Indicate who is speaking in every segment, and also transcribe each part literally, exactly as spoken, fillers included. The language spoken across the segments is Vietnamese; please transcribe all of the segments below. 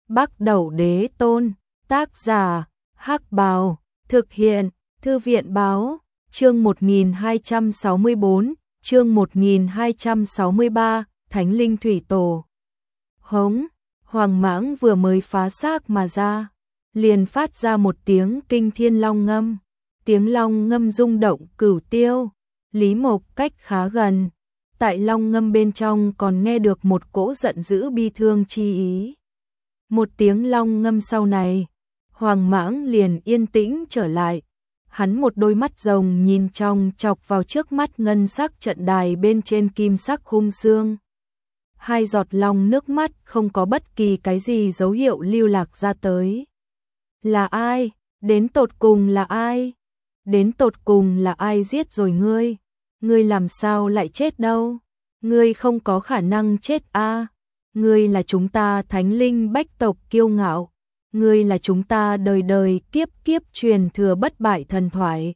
Speaker 1: Bắc Đẩu Đế Tôn, tác giả, Hắc Bào, thực hiện, Thư viện Báo, chương một nghìn hai trăm sáu mươi bốn, chương một nghìn hai trăm sáu mươi ba, Thánh Linh Thủy Tổ. Hống, Hoàng Mãng vừa mới phá xác mà ra, liền phát ra một tiếng kinh thiên long ngâm, tiếng long ngâm rung động cửu tiêu. Lý Mộc cách khá gần, tại long ngâm bên trong còn nghe được một cỗ giận dữ bi thương chi ý. Một tiếng long ngâm sau này, Hoàng Mãng liền yên tĩnh trở lại. Hắn một đôi mắt rồng nhìn trong chọc vào trước mắt ngân sắc trận đài bên trên kim sắc khung xương. Hai giọt long nước mắt không có bất kỳ cái gì dấu hiệu lưu lạc ra tới. Là ai? Đến tột cùng là ai? Đến tột cùng là ai giết rồi ngươi? Ngươi làm sao lại chết đâu? Ngươi không có khả năng chết a. À? Ngươi là chúng ta Thánh Linh Bách tộc kiêu ngạo. Ngươi là chúng ta đời đời kiếp kiếp truyền thừa bất bại thần thoại.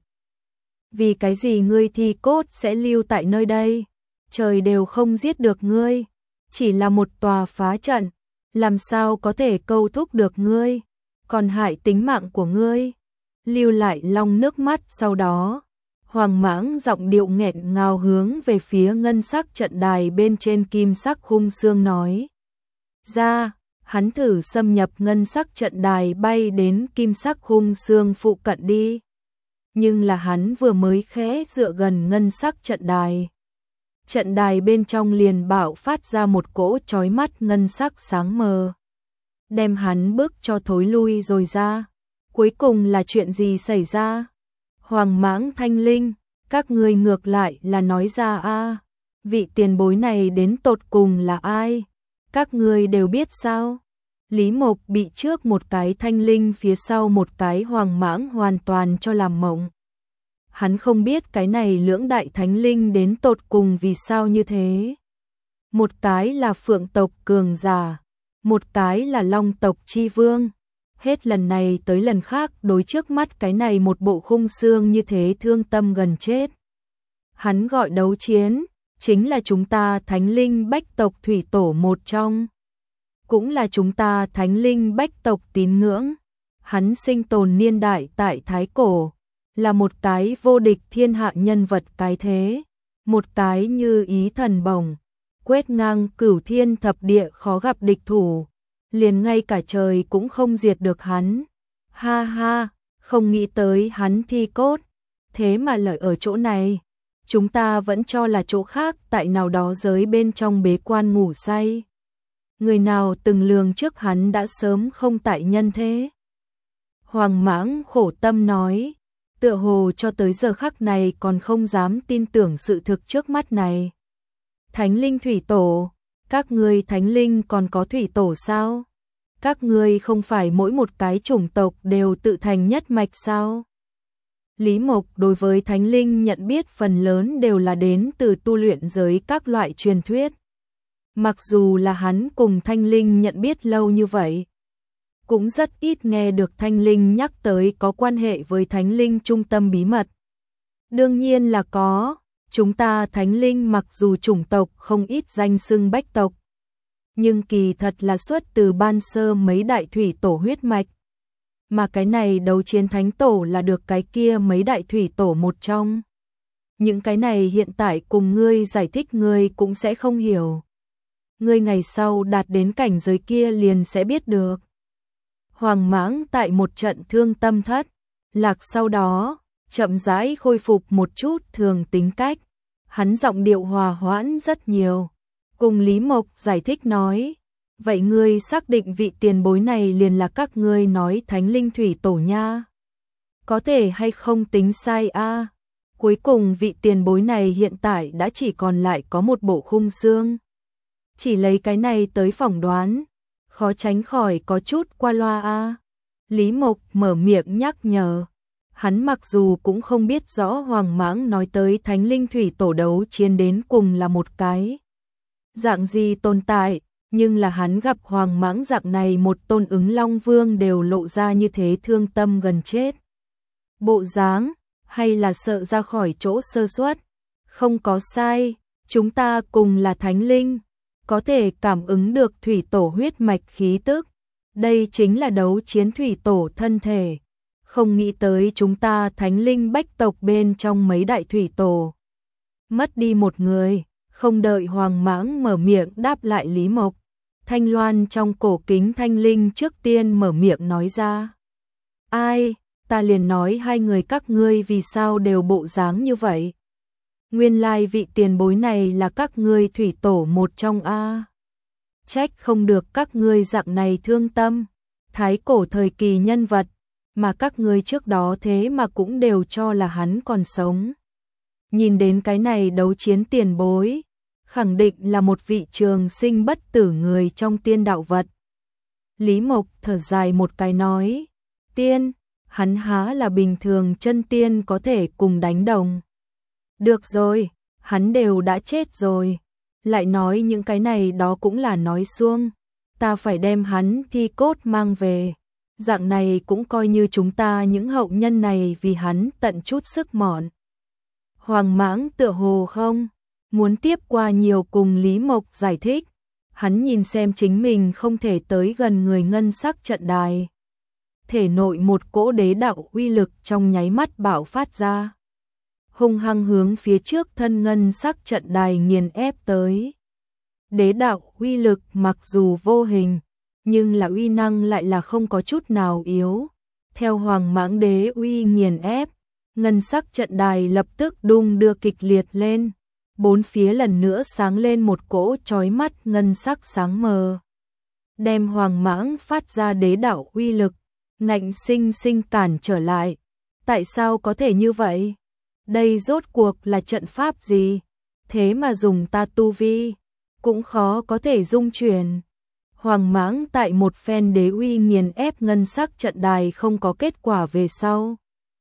Speaker 1: Vì cái gì ngươi thi cốt sẽ lưu tại nơi đây? Trời đều không giết được ngươi. Chỉ là một tòa phá trận. Làm sao có thể câu thúc được ngươi? Còn hại tính mạng của ngươi. Lưu lại long nước mắt sau đó. Hoàng Mãng giọng điệu nghẹn ngào hướng về phía ngân sắc trận đài bên trên kim sắc khung xương nói. Ra, hắn thử xâm nhập ngân sắc trận đài bay đến kim sắc khung xương phụ cận đi. Nhưng là hắn vừa mới khẽ dựa gần ngân sắc trận đài. Trận đài bên trong liền bạo phát ra một cỗ chói mắt ngân sắc sáng mờ. Đem hắn bước cho thối lui rồi ra. Cuối cùng là chuyện gì xảy ra? Hoàng Mãng Thanh Linh, các ngươi ngược lại là nói ra a, vị tiền bối này đến tột cùng là ai? Các ngươi đều biết sao? Lý Mộc bị trước một cái Thanh Linh phía sau một cái Hoàng Mãng hoàn toàn cho làm mộng. Hắn không biết cái này lưỡng đại Thánh Linh đến tột cùng vì sao như thế. Một cái là Phượng tộc cường giả, một cái là Long tộc chi vương. Hết lần này tới lần khác đối trước mắt cái này một bộ khung xương như thế thương tâm gần chết. Hắn gọi đấu chiến, chính là chúng ta Thánh Linh Bách tộc thủy tổ một trong. Cũng là chúng ta Thánh Linh Bách tộc tín ngưỡng. Hắn sinh tồn niên đại tại Thái Cổ, là một cái vô địch thiên hạ nhân vật cái thế. Một cái như ý thần bổng, quét ngang cửu thiên thập địa khó gặp địch thủ. Liền ngay cả trời cũng không diệt được hắn. Ha ha, không nghĩ tới hắn thi cốt. Thế mà lợi ở chỗ này. Chúng ta vẫn cho là chỗ khác tại nào đó giới bên trong bế quan ngủ say. Người nào từng lường trước hắn đã sớm không tại nhân thế. Hoàng Mãng khổ tâm nói. Tựa hồ cho tới giờ khắc này còn không dám tin tưởng sự thực trước mắt này. Thánh Linh Thủy Tổ. Các ngươi Thánh Linh còn có thủy tổ sao? Các ngươi không phải mỗi một cái chủng tộc đều tự thành nhất mạch sao? Lý Mộc đối với Thánh Linh nhận biết phần lớn đều là đến từ tu luyện giới các loại truyền thuyết. Mặc dù là hắn cùng Thanh Linh nhận biết lâu như vậy, cũng rất ít nghe được Thanh Linh nhắc tới có quan hệ với Thánh Linh trung tâm bí mật. Đương nhiên là có. Chúng ta Thánh Linh mặc dù chủng tộc không ít danh xưng bách tộc, nhưng kỳ thật là xuất từ ban sơ mấy đại thủy tổ huyết mạch. Mà cái này đấu chiến thánh tổ là được cái kia mấy đại thủy tổ một trong. Những cái này hiện tại cùng ngươi giải thích ngươi cũng sẽ không hiểu. Ngươi ngày sau đạt đến cảnh giới kia liền sẽ biết được. Hoàng Mãng tại một trận thương tâm thất lạc sau đó, chậm rãi khôi phục một chút thường tính cách. Hắn giọng điệu hòa hoãn rất nhiều. Cùng Lý Mộc giải thích nói. Vậy ngươi xác định vị tiền bối này liền là các ngươi nói Thánh Linh Thủy Tổ nha. Có thể hay không tính sai a? À? Cuối cùng vị tiền bối này hiện tại đã chỉ còn lại có một bộ khung xương. Chỉ lấy cái này tới phỏng đoán, khó tránh khỏi có chút qua loa a. À? Lý Mộc mở miệng nhắc nhở. Hắn mặc dù cũng không biết rõ Hoàng Mãng nói tới Thánh Linh Thủy Tổ đấu chiến đến cùng là một cái dạng gì tồn tại, nhưng là hắn gặp Hoàng Mãng dạng này một tôn ứng Long Vương đều lộ ra như thế thương tâm gần chết. Bộ dáng, hay là sợ ra khỏi chỗ sơ suất? Không có sai, chúng ta cùng là Thánh Linh, có thể cảm ứng được thủy tổ huyết mạch khí tức, Đây chính là đấu chiến thủy tổ thân thể. Không nghĩ tới chúng ta thánh linh bách tộc bên trong mấy đại thủy tổ. Mất đi một người, không đợi Hoàng Mãng mở miệng đáp lại Lý Mộc. Thanh Loan trong cổ kính thanh linh trước tiên mở miệng nói ra. Ai, ta liền nói hai người các ngươi vì sao đều bộ dáng như vậy. Nguyên lai vị tiền bối này là các ngươi thủy tổ một trong A. Trách không được các ngươi dạng này thương tâm. Thái cổ thời kỳ nhân vật, mà các ngươi trước đó thế mà cũng đều cho là hắn còn sống. Nhìn đến cái này đấu chiến tiền bối, khẳng định là một vị trường sinh bất tử người trong tiên đạo vật. Lý Mộc thở dài một cái nói, tiên, hắn há là bình thường chân tiên có thể cùng đánh đồng. Được rồi, hắn đều đã chết rồi. Lại nói những cái này đó cũng là nói suông. Ta phải đem hắn thi cốt mang về. Dạng này cũng coi như chúng ta những hậu nhân này vì hắn tận chút sức mọn. Hoàng Mãng tựa hồ không muốn tiếp qua nhiều cùng Lý Mộc giải thích. Hắn nhìn xem chính mình không thể tới gần người ngân sắc trận đài. Thể nội một cỗ đế đạo uy lực trong nháy mắt bạo phát ra. Hung hăng hướng phía trước thân ngân sắc trận đài nghiền ép tới. Đế đạo uy lực mặc dù vô hình, nhưng là uy năng lại là không có chút nào yếu. Theo Hoàng Mãng đế uy nghiền ép, ngân sắc trận đài lập tức đung đưa kịch liệt lên. Bốn phía lần nữa sáng lên một cỗ chói mắt ngân sắc sáng mờ. Đem Hoàng Mãng phát ra đế đạo uy lực, ngạnh sinh sinh cản trở lại. Tại sao có thể như vậy? Đây rốt cuộc là trận pháp gì? Thế mà dùng ta tu vi, cũng khó có thể dung chuyển. Hoàng Mãng tại một phen đế uy nghiền ép ngân sắc trận đài không có kết quả về sau.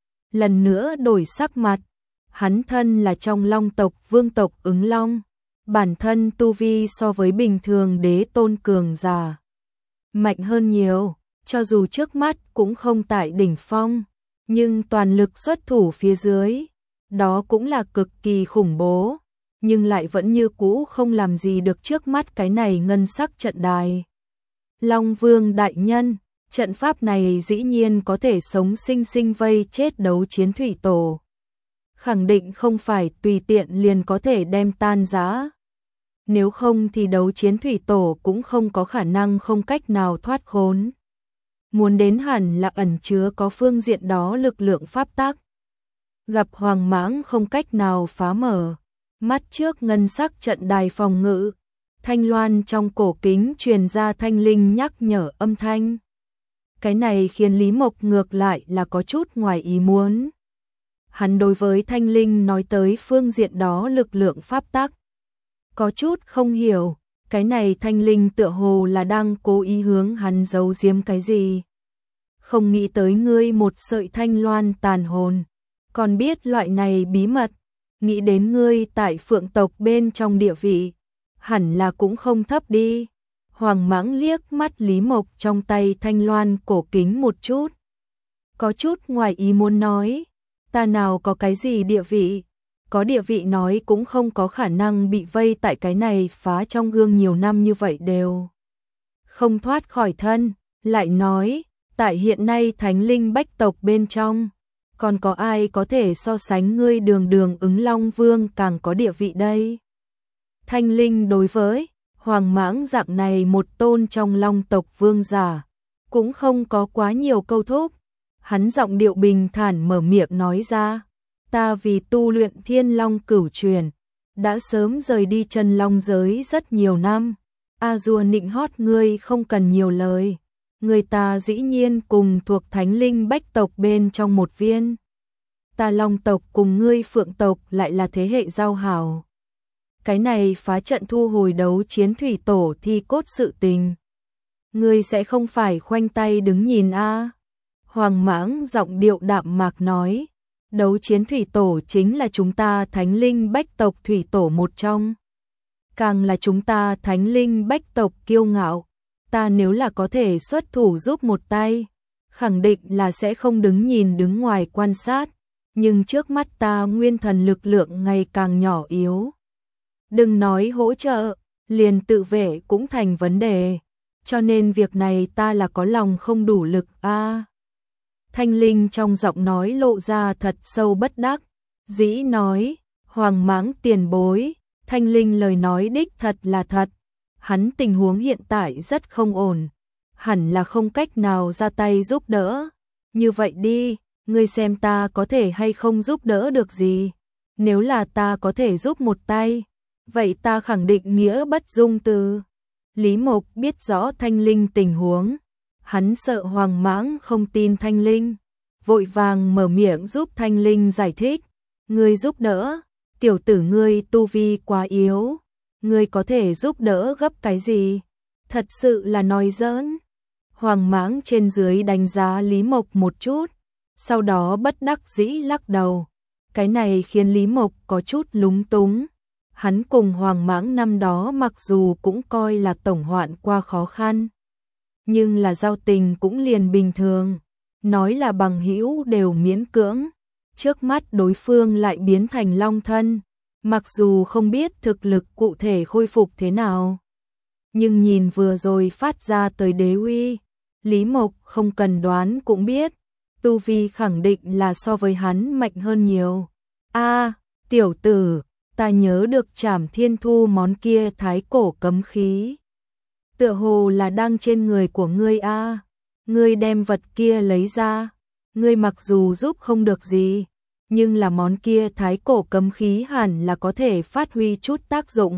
Speaker 1: Lần nữa đổi sắc mặt, hắn thân là trong long tộc vương tộc ứng long. Bản thân tu vi so với bình thường đế tôn cường giả mạnh hơn nhiều, cho dù trước mắt cũng không tại đỉnh phong, nhưng toàn lực xuất thủ phía dưới. Đó cũng là cực kỳ khủng bố, nhưng lại vẫn như cũ không làm gì được trước mắt cái này ngân sắc trận đài. Long Vương đại nhân, trận pháp này dĩ nhiên có thể sống sinh sinh vây chết đấu chiến thủy tổ. Khẳng định không phải tùy tiện liền có thể đem tan rã. Nếu không thì đấu chiến thủy tổ cũng không có khả năng không cách nào thoát khốn. Muốn đến hẳn là ẩn chứa có phương diện đó lực lượng pháp tắc. Gặp Hoàng Mãng không cách nào phá mở, mắt trước ngân sắc trận đài phòng ngự, Thanh Loan trong cổ kính truyền ra thanh linh nhắc nhở âm thanh. Cái này khiến Lý Mộc ngược lại là có chút ngoài ý muốn. Hắn đối với thanh linh nói tới phương diện đó lực lượng pháp tắc, có chút không hiểu, cái này thanh linh tựa hồ là đang cố ý hướng hắn giấu giếm cái gì. Không nghĩ tới ngươi một sợi thanh loan tàn hồn, còn biết loại này bí mật, nghĩ đến ngươi tại Phượng tộc bên trong địa vị, hẳn là cũng không thấp đi. Hoàng Mãng liếc mắt Lý Mộc trong tay thanh loan cổ kính một chút. Có chút ngoài ý muốn nói, ta nào có cái gì địa vị, có địa vị nói cũng không có khả năng bị vây tại cái này phá trong gương nhiều năm như vậy đều không thoát khỏi thân. Lại nói, tại hiện nay thánh linh bách tộc bên trong, còn có ai có thể so sánh ngươi đường đường ứng Long Vương càng có địa vị đây? Thanh linh đối với Hoàng Mãng dạng này một tôn trong long tộc vương giả, cũng không có quá nhiều câu thúc. Hắn giọng điệu bình thản mở miệng nói ra, ta vì tu luyện thiên long cửu truyền, đã sớm rời đi chân long giới rất nhiều năm. A Dua nịnh hót ngươi không cần nhiều lời. Người ta dĩ nhiên cùng thuộc thánh linh bách tộc bên trong một viên. Ta long tộc cùng ngươi phượng tộc lại là thế hệ giao hảo. Cái này phá trận thu hồi đấu chiến thủy tổ thi cốt sự tình. Ngươi sẽ không phải khoanh tay đứng nhìn a? Hoàng Mãng giọng điệu đạm mạc nói, đấu chiến thủy tổ chính là chúng ta thánh linh bách tộc thủy tổ một trong. Càng là chúng ta thánh linh bách tộc kiêu ngạo. Ta nếu là có thể xuất thủ giúp một tay, khẳng định là sẽ không đứng nhìn đứng ngoài quan sát, nhưng trước mắt ta nguyên thần lực lượng ngày càng nhỏ yếu. Đừng nói hỗ trợ, liền tự vệ cũng thành vấn đề. cho nên việc này ta là có lòng không đủ lực a. À, Thanh Linh trong giọng nói lộ ra thật sâu bất đắc dĩ nói, Hoàng Mãng tiền bối, Thanh Linh lời nói đích thật là thật, hắn tình huống hiện tại rất không ổn, hẳn là không cách nào ra tay giúp đỡ. Như vậy đi, ngươi xem ta có thể hay không giúp đỡ được gì. Nếu là ta có thể giúp một tay, vậy ta khẳng định nghĩa bất dung từ. Lý Mộc biết rõ Thanh Linh tình huống, hắn sợ Hoàng Mãng không tin Thanh Linh, vội vàng mở miệng giúp Thanh Linh giải thích. Ngươi giúp đỡ, tiểu tử ngươi tu vi quá yếu, ngươi có thể giúp đỡ gấp cái gì? Thật sự là nói giỡn. Hoàng Mãng trên dưới đánh giá Lý Mộc một chút, sau đó bất đắc dĩ lắc đầu. Cái này khiến Lý Mộc có chút lúng túng. Hắn cùng Hoàng Mãng năm đó mặc dù cũng coi là tổng hoạn qua khó khăn, nhưng là giao tình cũng liền bình thường, nói là bằng hữu đều miễn cưỡng. Trước mắt đối phương lại biến thành long thân, mặc dù không biết thực lực cụ thể khôi phục thế nào, nhưng nhìn vừa rồi phát ra tới đế uy, Lý Mộc không cần đoán cũng biết, tu vi khẳng định là so với hắn mạnh hơn nhiều. A, à, tiểu tử, ta nhớ được Trảm Thiên Thu món kia thái cổ cấm khí, tựa hồ là đang trên người của ngươi a. À. Ngươi đem vật kia lấy ra, ngươi mặc dù giúp không được gì, nhưng là món kia thái cổ cấm khí hẳn là có thể phát huy chút tác dụng.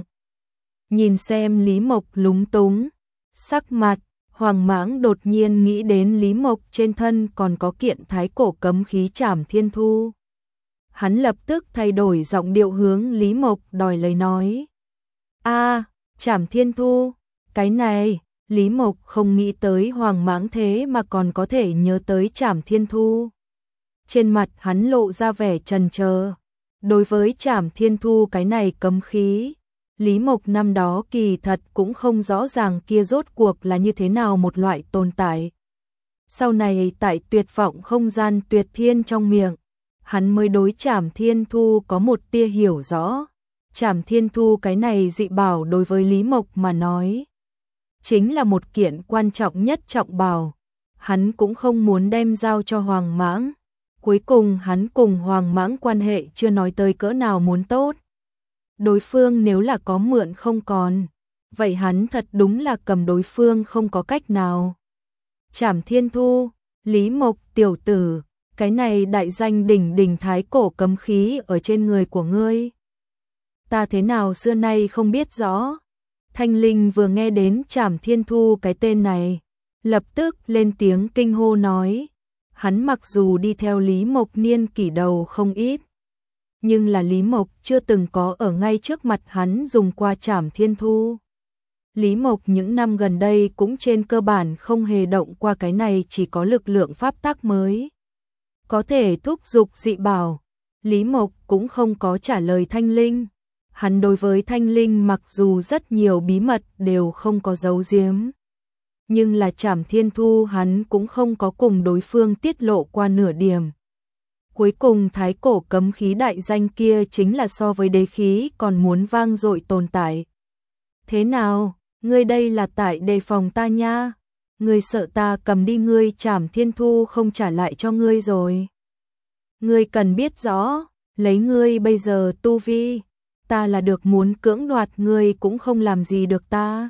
Speaker 1: Nhìn xem Lý Mộc lúng túng, sắc mặt, Hoàng Mãng đột nhiên nghĩ đến Lý Mộc trên thân còn có kiện thái cổ cấm khí Trảm Thiên Thu. Hắn lập tức thay đổi giọng điệu hướng Lý Mộc đòi lấy nói. A, à, Trảm Thiên Thu, cái này, Lý Mộc không nghĩ tới Hoàng Mãng thế mà còn có thể nhớ tới Trảm Thiên Thu. Trên mặt hắn lộ ra vẻ chần chờ. Đối với Trảm Thiên Thu cái này cấm khí, Lý Mộc năm đó kỳ thật cũng không rõ ràng kia rốt cuộc là như thế nào một loại tồn tại. Sau này tại tuyệt vọng không gian tuyệt thiên trong miệng, hắn mới đối Trảm Thiên Thu có một tia hiểu rõ. Trảm Thiên Thu cái này dị bảo đối với Lý Mộc mà nói, chính là một kiện quan trọng nhất trọng bảo. Hắn cũng không muốn đem giao cho Hoàng Mãng. Cuối cùng hắn cùng Hoàng Mãng quan hệ chưa nói tới cỡ nào muốn tốt. Đối phương nếu là có mượn không còn, vậy hắn thật đúng là cầm đối phương không có cách nào. Trảm Thiên Thu, Lý Mộc tiểu tử, cái này đại danh đỉnh đỉnh thái cổ cấm khí ở trên người của ngươi, ta thế nào xưa nay không biết rõ. Thanh Linh vừa nghe đến Trảm Thiên Thu cái tên này, lập tức lên tiếng kinh hô nói, hắn mặc dù đi theo Lý Mộc niên kỷ đầu không ít, nhưng là Lý Mộc chưa từng có ở ngay trước mặt hắn dùng qua Trảm Thiên Thu. Lý Mộc những năm gần đây cũng trên cơ bản không hề động qua cái này, chỉ có lực lượng pháp tắc mới có thể thúc giục dị bảo. Lý Mộc cũng không có trả lời Thanh Linh. Hắn đối với Thanh Linh mặc dù rất nhiều bí mật đều không có giấu giếm, nhưng là Trảm Thiên Thu hắn cũng không có cùng đối phương tiết lộ qua nửa điểm. Cuối cùng thái cổ cấm khí đại danh kia chính là so với đế khí còn muốn vang dội tồn tại. Thế nào, ngươi đây là tại đề phòng ta nha? Ngươi sợ ta cầm đi ngươi Trảm Thiên Thu không trả lại cho ngươi rồi. Ngươi cần biết rõ, lấy ngươi bây giờ tu vi, ta là được muốn cưỡng đoạt ngươi cũng không làm gì được ta.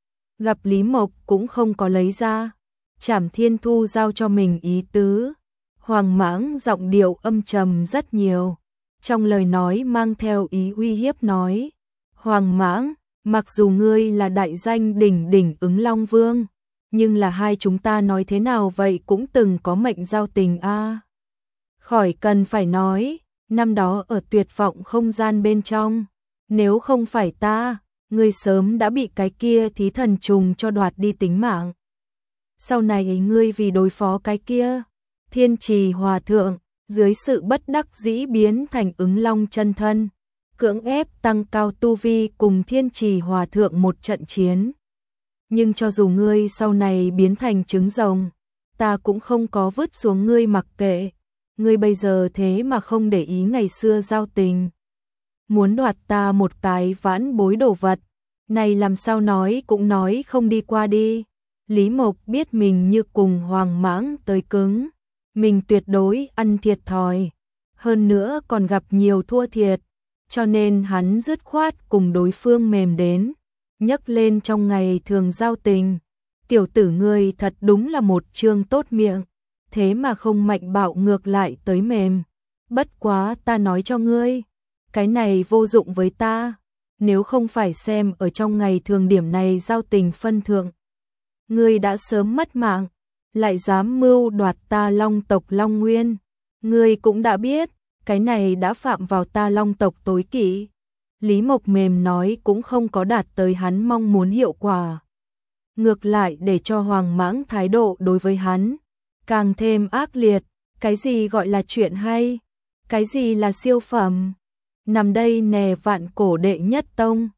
Speaker 1: Gặp Lý Mộc cũng không có lấy ra Trảm Thiên Thu giao cho mình ý tứ. Hoàng Mãng giọng điệu âm trầm rất nhiều, trong lời nói mang theo ý uy hiếp nói, Hoàng Mãng, mặc dù ngươi là đại danh đỉnh đỉnh Ứng Long Vương, nhưng là hai chúng ta nói thế nào vậy cũng từng có mệnh giao tình a. À. Khỏi cần phải nói, năm đó ở tuyệt vọng không gian bên trong, nếu không phải ta, ngươi sớm đã bị cái kia thí thần trùng cho đoạt đi tính mạng. Sau này ngươi vì đối phó cái kia Thiên Trì Hòa Thượng, dưới sự bất đắc dĩ biến thành Ứng Long chân thân, cưỡng ép tăng cao tu vi cùng Thiên Trì Hòa Thượng một trận chiến. Nhưng cho dù ngươi sau này biến thành trứng rồng, ta cũng không có vứt xuống ngươi mặc kệ. Ngươi bây giờ thế mà không để ý ngày xưa giao tình, muốn đoạt ta một cái vãn bối đồ vật, này làm sao nói cũng nói không đi qua đi. Lý Mộc biết mình như cùng Hoàng Mãng tới cứng, mình tuyệt đối ăn thiệt thòi, hơn nữa còn gặp nhiều thua thiệt, cho nên hắn dứt khoát cùng đối phương mềm đến, nhấc lên trong ngày thường giao tình. Tiểu tử ngươi thật đúng là một trương tốt miệng, thế mà không mạnh bạo ngược lại tới mềm. Bất quá ta nói cho ngươi, cái này vô dụng với ta, nếu không phải xem ở trong ngày thường điểm này giao tình phân thượng. Ngươi đã sớm mất mạng, lại dám mưu đoạt ta Long tộc Long Nguyên. Ngươi cũng đã biết, cái này đã phạm vào ta Long tộc tối kỵ. Lý Mộc mềm nói cũng không có đạt tới hắn mong muốn hiệu quả. Ngược lại để cho Hoàng Mãng thái độ đối với hắn càng thêm ác liệt. Cái gì gọi là chuyện hay? Cái gì là siêu phẩm? Nằm đây nè vạn cổ đệ nhất tông.